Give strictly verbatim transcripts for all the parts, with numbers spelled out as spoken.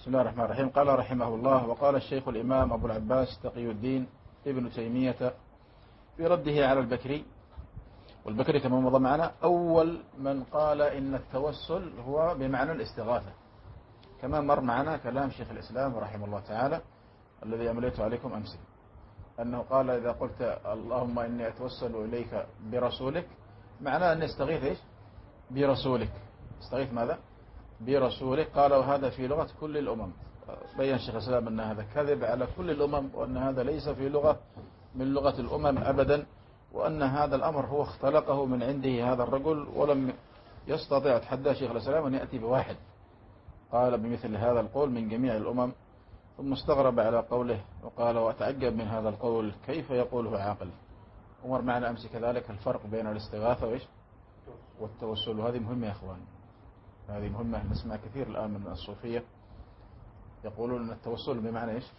بسم الله الرحمن الرحيم. قال رحمه الله: وقال الشيخ الإمام أبو العباس تقي الدين ابن تيمية في رده على البكري، والبكري كما مضى معنا أول من قال إن التوسل هو بمعنى الاستغاثة، كما مر معنا كلام شيخ الإسلام رحمه الله تعالى الذي أمليت عليكم أمس، أنه قال: إذا قلت اللهم إني أتوسل إليك برسولك، معناه أن يستغيث إيش؟ برسولك. استغيث ماذا؟ برسولك. قال: وهذا في لغة كل الأمم. بيّن شيخ الإسلام أن هذا كذب على كل الأمم، وأن هذا ليس في لغة من لغة الأمم أبدا، وأن هذا الأمر هو اختلقه من عنده هذا الرجل، ولم يستطيع أتحدى شيخ الإسلام أن يأتي بواحد قال بمثل هذا القول من جميع الأمم. ثم استغرب على قوله وقال: وأتعجب من هذا القول كيف يقوله عاقل. ومر معنا أمس كذلك الفرق بين الاستغاثة وإيش؟ والتوسل. وهذه مهمة يا أخوان، هذه مهمة. نسمع كثير الآن من الصوفية يقولون أن التوسل بمعنى إيش؟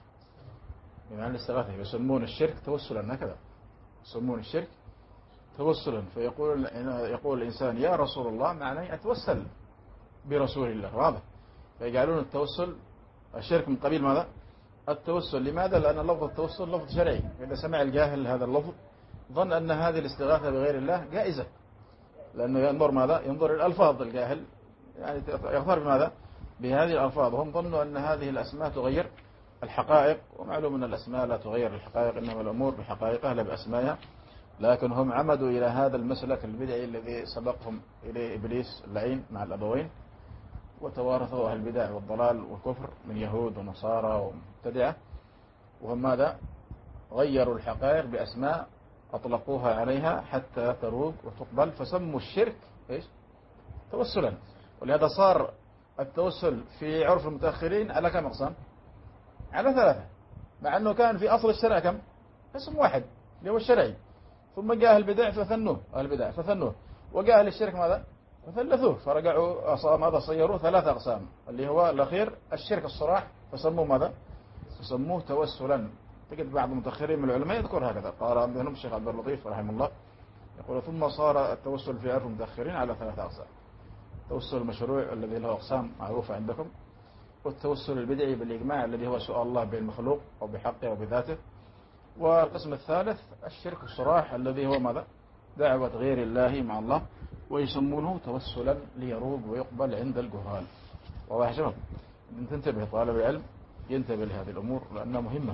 بمعنى الاستغاثة. يسمون الشرك توسلا، هكذا يسمون الشرك توسلا. فيقول يقول الإنسان يا رسول الله، معناه أتوسل برسول الله، واضح. فيجعلون التوسل الشرك من قبيل ماذا؟ التوسل. لماذا؟ لأن لفظ التوسل لفظ شرعي. إذا سمع الجاهل هذا اللفظ ظن أن هذه الاستغاثة بغير الله جائزة، لأنه ينظر ماذا؟ ينظر الألفاظ. الجاهل يعني يغتر بماذا؟ بهذه الألفاظ. هم ظنوا أن هذه الأسماء تغير الحقائق، ومعلوم أن الأسماء لا تغير الحقائق، إنما الأمور بحقائقها لا بأسمائها. لكن هم عمدوا إلى هذا المسلك البدعي الذي سبقهم إليه إبليس اللعين مع الأبوين، وتوارثوا أهل البدع والضلال والكفر من يهود ونصارى ومبتدعة، وهم ماذا؟ غيروا الحقائق بأسماء أطلقوها عليها حتى تروج وتقبل، فسموا الشرك إيش؟ توسلا. ولهذا صار التوسل في عرف المتأخرين على كم أقسام؟ على ثلاثة، مع أنه كان في أصل الشرع كم؟ اسم واحد اللي هو الشرعي. ثم جاء أهل البدع فثنوه، أهل البدع فثنوه، وجاء أهل الشرك ماذا؟ فثلثوه، فرجعوا ماذا؟ صيروه ثلاثة أقسام، اللي هو الأخير الشرك الصراح، فسموه ماذا؟ فسموه توسلا. تجد بعض المتأخرين من العلماء يذكر هكذا، قال منهم الشيخ عبد اللطيف رحمه الله يقول: ثم صار التوسل في عرف المتأخرين على ثلاثة أقسام: التوسل المشروع الذي له أقسام معروفة عندكم، والتوسل البدعي بالإجماع الذي هو سؤال الله بالمخلوق أو بحقه أو بذاته، والقسم الثالث الشرك الصراح الذي هو ماذا؟ دعوة غير الله مع الله، ويسمونه توسلا ليروج ويقبل عند الجهال. واضح يا شباب؟ تنتبه طالب العلم ينتبه لهذه الأمور لأنها مهمة.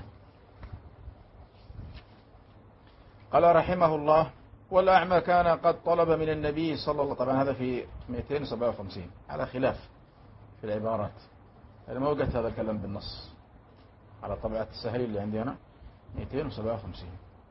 قال رحمه الله: والأعمى كان قد طلب من النبي صلى الله عليه وسلم. طبعا هذا في مئتين وسبعة وخمسين على خلاف في العبارات، أنا ما وجدت هذا الكلام بالنص على طبعة السهلي اللي عندي أنا مئتين وسبعة وخمسين.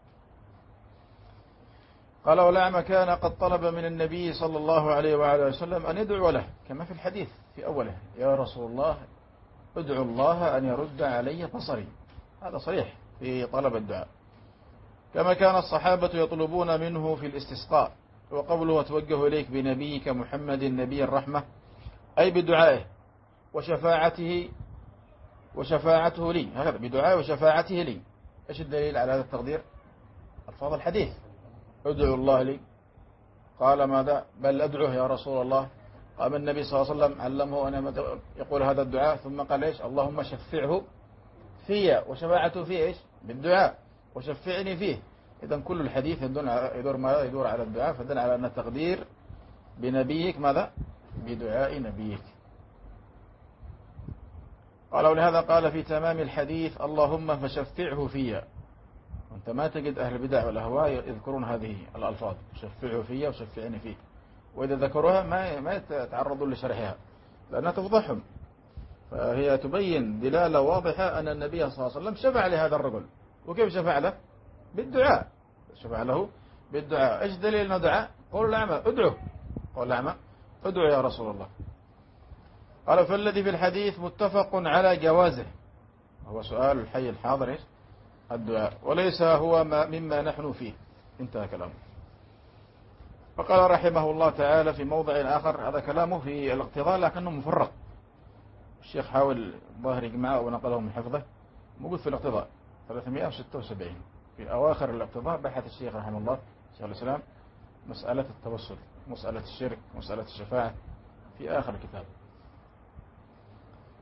قال: والأعمى كان قد طلب من النبي صلى الله عليه وعلى وسلم أن يدعو له، كما في الحديث في أوله: يا رسول الله ادعو الله أن يرد علي بصري. هذا صريح في طلب الدعاء. كما كان الصحابة يطلبون منه في الاستسقاء. وقوله: وتوجه إليك بنبيك محمد نبي الرحمة، أي بدعائه وشفاعته وشفاعته لي، هكذا بدعائه وشفاعته لي. إيش الدليل على هذا التقدير؟ الفاظ الحديث: ادعو الله لي. قال: ماذا؟ بل أدعوه يا رسول الله. قام النبي صلى الله عليه وسلم علمه أن يقول هذا الدعاء، ثم قال: إيش؟ اللهم شفعه فيا، وشفاعته فيه إيش؟ بالدعاء، وشفعني فيه. إذن كل الحديث يدور ماذا؟ يدور على الدعاء، فدل على أن التقدير بنبيك ماذا؟ بدعاء نبيك. قال: ولهذا قال في تمام الحديث: اللهم فشفعه فيا. وانت ما تجد أهل البدع والأهواء يذكرون هذه الألفاظ: شفعه فيا وشفعني فيه، وإذا ذكروها ما ما يتعرضون لشرحها لأنها تفضحهم. فهي تبين دلالة واضحة أن النبي صلى الله عليه وسلم شفع لهذا الرجل. وكيف شفع له؟ بالدعاء. شفع له بالدعاء. إيش دليل أنه دعاء؟ قول الأعمى ادعو، قول الأعمى ادعو يا رسول الله. قال: فالذي في الحديث متفق على جوازه. هو سؤال الحي الحاضر إيش؟ الدعاء، وليس هو ما مما نحن فيه. انتهى كلامه. فقال رحمه الله تعالى في موضع آخر، هذا كلامه في الاقتضاء لكنه مفرق. الشيخ حاول ظاهر إجماعه ونقله من حفظه، موجود في الاقتضاء ثلاثمئة وستة وسبعين. في أواخر الاقتضاء بحث الشيخ رحمه الله شيخ الإسلام مسألة التوسل، مسألة الشرك، مسألة الشفاعة، في آخر الكتاب.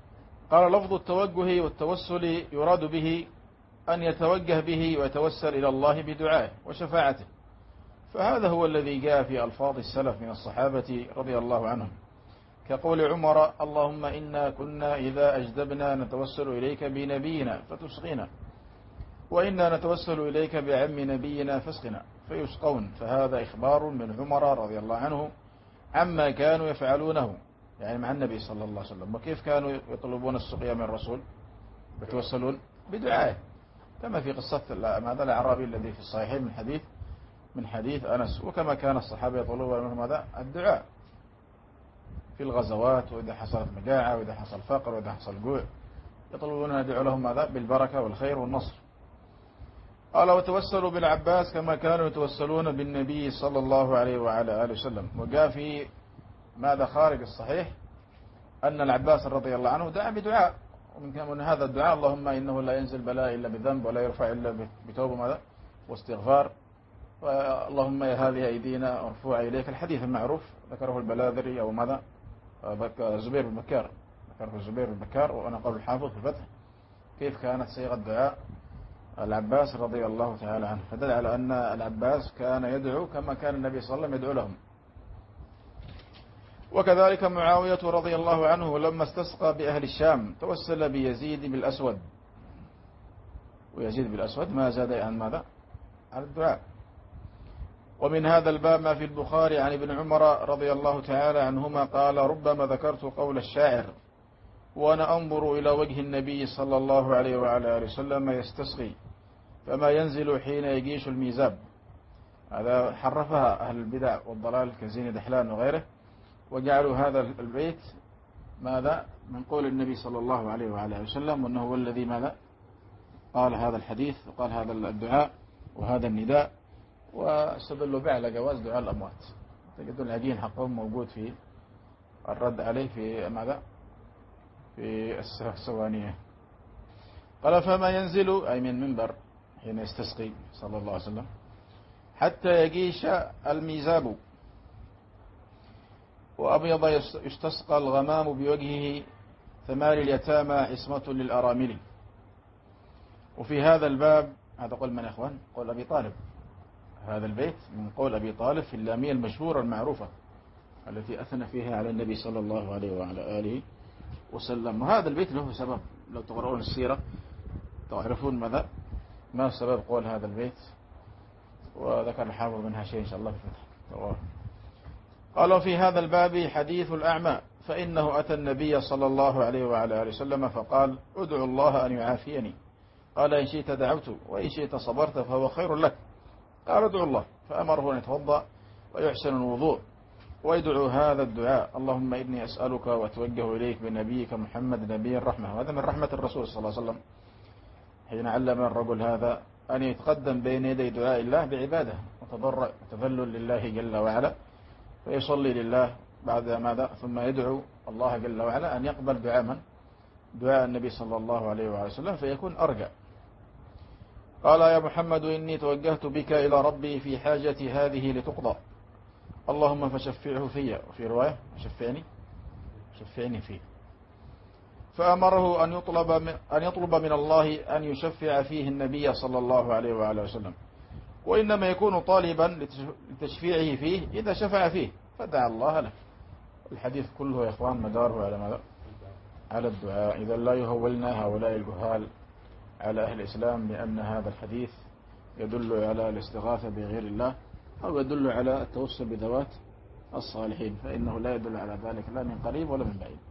قال لفظ التوجه والتوسل يراد به أن يتوجه به ويتوسل إلى الله بدعائه وشفاعته، فهذا هو الذي جاء في ألفاظ السلف من الصحابة رضي الله عنهم، كقول عمر: اللهم إنا كنا إذا أجدبنا نتوسل إليك بنبينا فتسقنا، وإنا نتوسل إليك بعم نبينا فاسقنا، فيسقون. فهذا إخبار من عمر رضي الله عنه عما كانوا يفعلونه يعني مع النبي صلى الله عليه وسلم. وكيف كانوا يطلبون السقيا من الرسول؟ يتوسلون بدعائه، كما في قصة ماذا الأعرابي الذي في الصحيحين من حديث من حديث أنس، وكما كان الصحابة يطلبون منهم ماذا؟ الدعاء في الغزوات، وإذا حصلت مجاعة، وإذا حصل فقر، وإذا حصل جوع، يطلبون أن يدعو لهم ماذا؟ بالبركة والخير والنصر. قال: وتوسلوا بالعباس كما كانوا يتوسلون بالنبي صلى الله عليه وعلى آله وسلم. وجاء في ماذا خارج الصحيح أن العباس رضي الله عنه دعا بدعاء، ومن هذا الدعاء: اللهم إنه لا ينزل بلاء إلا بذنب ولا يرفع إلا بتوبة ماذا؟ واستغفار، اللهم يا هذه أيدينا مرفوعة إليك، الحديث المعروف ذكره البلاذري أو ماذا زبير بن بكار، ذكره زبير بن بكار وأنا قول الحافظ في الفتح كيف كانت صيغة دعاء العباس رضي الله تعالى عنه، فدل على أن العباس كان يدعو كما كان النبي صلى الله عليه وسلم يدعو لهم. وكذلك معاوية رضي الله عنه لما استسقى بأهل الشام توسل بيزيد بالأسود، ويزيد بالأسود ما زاد عن ماذا؟ عن الدعاء. ومن هذا الباب ما في البخاري عن ابن عمر رضي الله تعالى عنهما قال: ربما ذكرت قول الشاعر وأنا أنظر إلى وجه النبي صلى الله عليه وعلى آله وسلم يستسقي، فما ينزل حين يجيش الميزاب. هذا حرفها أهل البدع والضلال كزين دحلان وغيره، وجعلوا هذا البيت ماذا؟ من قول النبي صلى الله عليه وعلى آله وسلم، وأنه هو الذي ماذا؟ قال هذا الحديث وقال هذا الدعاء وهذا النداء، واستدلوا به على جواز دعاء الأموات. تجدون العجين حقهم موجود في الرد عليه في ماذا؟ في السوانية. قال: فما ينزل أي من منبر حين يستسقي صلى الله عليه وسلم حتى يجيش الميزاب، وأبيض يستسقى الغمام بوجهه، ثمان اليتامى عصمة للأرامل. وفي هذا الباب، هذا قول من يا أخوان؟ قول أبي طالب. هذا البيت من قول أبي طالب في اللامية المشهورة المعروفة التي أثنى فيها على النبي صلى الله عليه وعلى آله وسلم. وهذا البيت له سبب، لو تقرؤون السيرة تعرفون ماذا؟ ما سبب قول هذا البيت، وذكر الحافظ منها شيء إن شاء الله في الفتح. قالوا: في هذا الباب حديث الأعمى، فإنه أتى النبي صلى الله عليه وعلى آله وسلم فقال: ادعو الله أن يعافيني. قال: إن شئت دعوت وإن شئت صبرت فهو خير لك. قال: ادعو الله. فأمره أن يتوضأ ويحسن الوضوء ويدعو هذا الدعاء: اللهم إني أسألك وأتوجه إليك بنبيك محمد نبي الرحمة. وهذا من رحمة الرسول صلى الله عليه وسلم حين علم الرجل هذا أن يتقدم بين يدي دعاء الله بعبادة وتضرع وتذلل لله جل وعلا، فيصلي لله بعد ماذا؟ ثم يدعو الله جل وعلا أن يقبل دعاء من؟ دعاء النبي صلى الله عليه وعلى وسلم، فيكون أرجع. قال: يا محمد إني توجهت بك إلى ربي في حاجتي هذه لتقضى، اللهم فشفعه فيا. وفي رواية: شفعني شفعني فيه. فأمره أن يطلب من أن يطلب من الله أن يشفع فيه النبي صلى الله عليه وعلى وسلم، وإنما يكون طالبا لتشفيعه فيه إذا شفع فيه، فدعا الله له. الحديث كله يا إخوان مداره على ماذا؟ على الدعاء. إذا لا يهولنا هؤلاء الجهال على أهل الإسلام بأن هذا الحديث يدل على الاستغاثة بغير الله أو يدل على التوسل بذوات الصالحين، فإنه لا يدل على ذلك لا من قريب ولا من بعيد.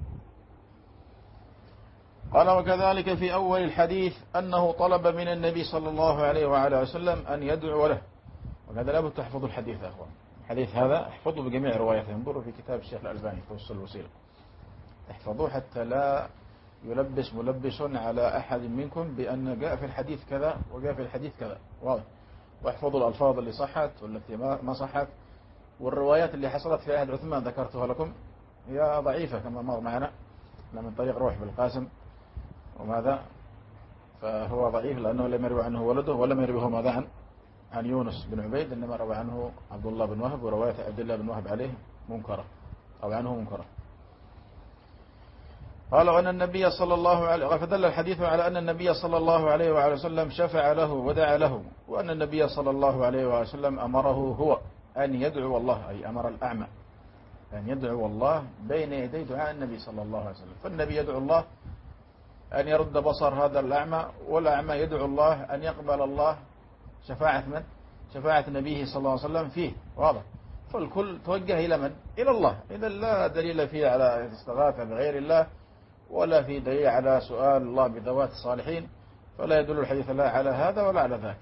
قال: وكذلك في أول الحديث أنه طلب من النبي صلى الله عليه وعلى وسلم أن يدعو له. وهذا لابد تحفظوا الحديث يا أخوان، الحديث هذا احفظوا بجميع رواياته، انظروا في كتاب الشيخ الألباني توسل الوسيلة، احفظوه حتى لا يلبس ملبس على أحد منكم بأن جاء في الحديث كذا وجاء في الحديث كذا، واضح. واحفظوا الألفاظ اللي صحت والتي ما صحت، والروايات اللي حصلت في عهد عثمان ذكرتها لكم هي ضعيفة كما مر معنا من طريق روح بالقاسم وماذا، فهو ضعيف لأنه لم يروي عنه ولده ولم يرويه ماذا عن عن يونس بن عبيد، إنما روى عنه عبد الله بن وهب، ورواية عبد الله بن وهب عليه منكرة أو عنه منكرة. قال وأن النبي صلى الله عليه فدل الحديث على أن النبي صلى الله عليه وعلى وسلم شفع له ودعا له، وأن النبي صلى الله عليه وعلى وسلم أمره هو أن يدعو الله، أي أمر الأعمى أن يدعو الله بين يدي دعاء النبي صلى الله عليه وسلم. فالنبي يدعو الله أن يرد بصر هذا الأعمى، والأعمى يدعو الله أن يقبل الله شفاعة من؟ شفاعة نبيه صلى الله عليه وسلم فيه. واضح؟ فالكل توجه إلى من؟ إلى الله. إذا لا دليل فيه على الاستغاثة بغير الله، ولا في دليل على سؤال الله بذوات الصالحين، فلا يدل الحديث لا على هذا ولا على ذاك.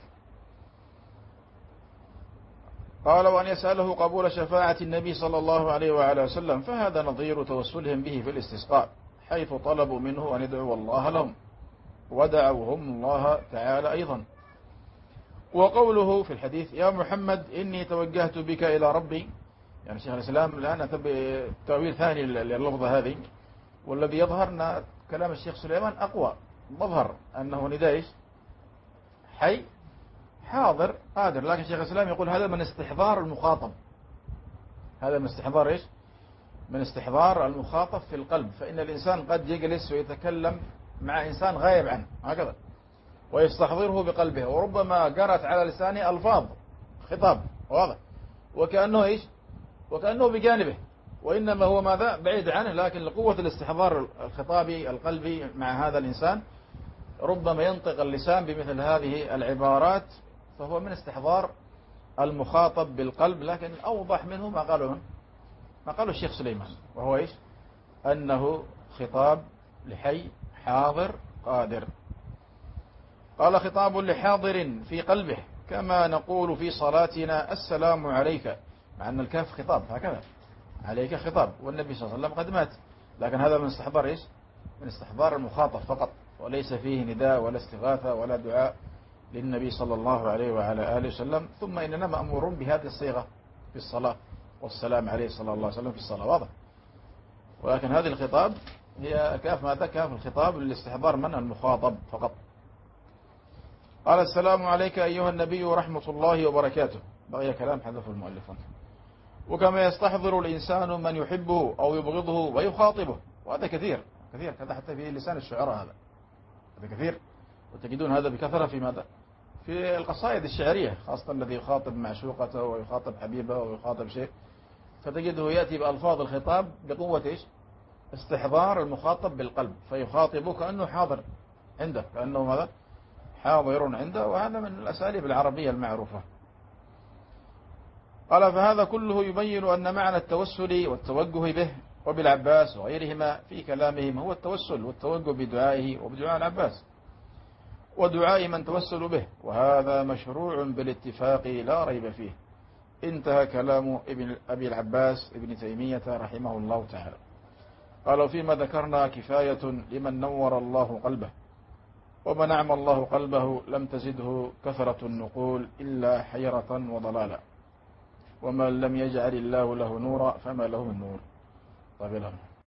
قال وأن يسأله قبول شفاعة النبي صلى الله عليه وعلى وسلم، فهذا نظير توسلهم به في الاستسقاء، حيث طلبوا منه أن يدعوا الله لهم ودعوهم الله تعالى أيضا. وقوله في الحديث يا محمد إني توجهت بك إلى ربي، يعني شيخ الإسلام الآن أتى بتأويل ثاني لللفظة هذه، والذي يظهر أن كلام الشيخ سليمان أقوى، مظهر أنه نداء حي حاضر قادر، لكن شيخ الإسلام يقول هذا من استحضار المخاطب، هذا من استحضار إيش؟ من استحضار المخاطب في القلب. فإن الإنسان قد يجلس ويتكلم مع إنسان غايب عنه هكذا ويستحضره بقلبه، وربما جرت على لسانه ألفاظ خطاب واضح وكأنه إيش؟ وكأنه بجانبه، وإنما هو ماذا؟ بعيد عنه، لكن لقوة الاستحضار الخطابي القلبي مع هذا الإنسان ربما ينطق اللسان بمثل هذه العبارات، فهو من استحضار المخاطب بالقلب. لكن أوضح منه ما قاله من؟ ما قاله الشيخ سليمان، وهو إيش؟ أنه خطاب لحي حاضر قادر. قال خطاب لحاضر في قلبه، كما نقول في صلاتنا السلام عليك، مع أن الكاف خطاب هكذا عليك خطاب، والنبي صلى الله عليه وسلم قد مات، لكن هذا من استحضار إيش؟ من استحضار المخاطب فقط، وليس فيه نداء ولا استغاثة ولا دعاء للنبي صلى الله عليه وعلى آله وسلم. ثم إننا مأمورون بهذه الصيغة في الصلاة، والسلام عليه صلى الله عليه وسلم في الصلاة، واضح. ولكن هذه الخطاب هي كاف ماذا؟ كاف الخطاب للاستحضار من؟ المخاطب فقط. قال السلام عليك أيها النبي ورحمة الله وبركاته، بقي كلام حذف المؤلف. وكما يستحضر الإنسان من يحبه أو يبغضه ويخاطبه، وهذا كثير كثير هذا حتى في لسان الشعراء، هذا هذا كثير، وتجدون هذا بكثرة في ماذا؟ في القصائد الشعرية، خاصة الذي يخاطب معشوقته ويخاطب حبيبه ويخاطب شيء، فتجده يأتي بألفاظ الخطاب بقوة إيش؟ استحضار المخاطب بالقلب، فيخاطبه كأنه حاضر عنده، كأنه ماذا؟ حاضر عنده، وهذا من الأساليب العربية المعروفة. قال فهذا كله يبين أن معنى التوسل والتوجه به وبالعباس وغيرهما في كلامهم هو التوسل والتوجه بدعائه وبدعاء العباس ودعاء من توسل به، وهذا مشروع بالاتفاق لا ريب فيه. انتهى كلام ابن أبي العباس ابن تيمية رحمه الله تعالى. قالوا فيما ذكرنا كفاية لمن نور الله قلبه، ومن أعمى الله قلبه لم تزده كثرة النقول إلا حيرة وضلالا، ومن لم يجعل الله له نورا فما له من نور. طيب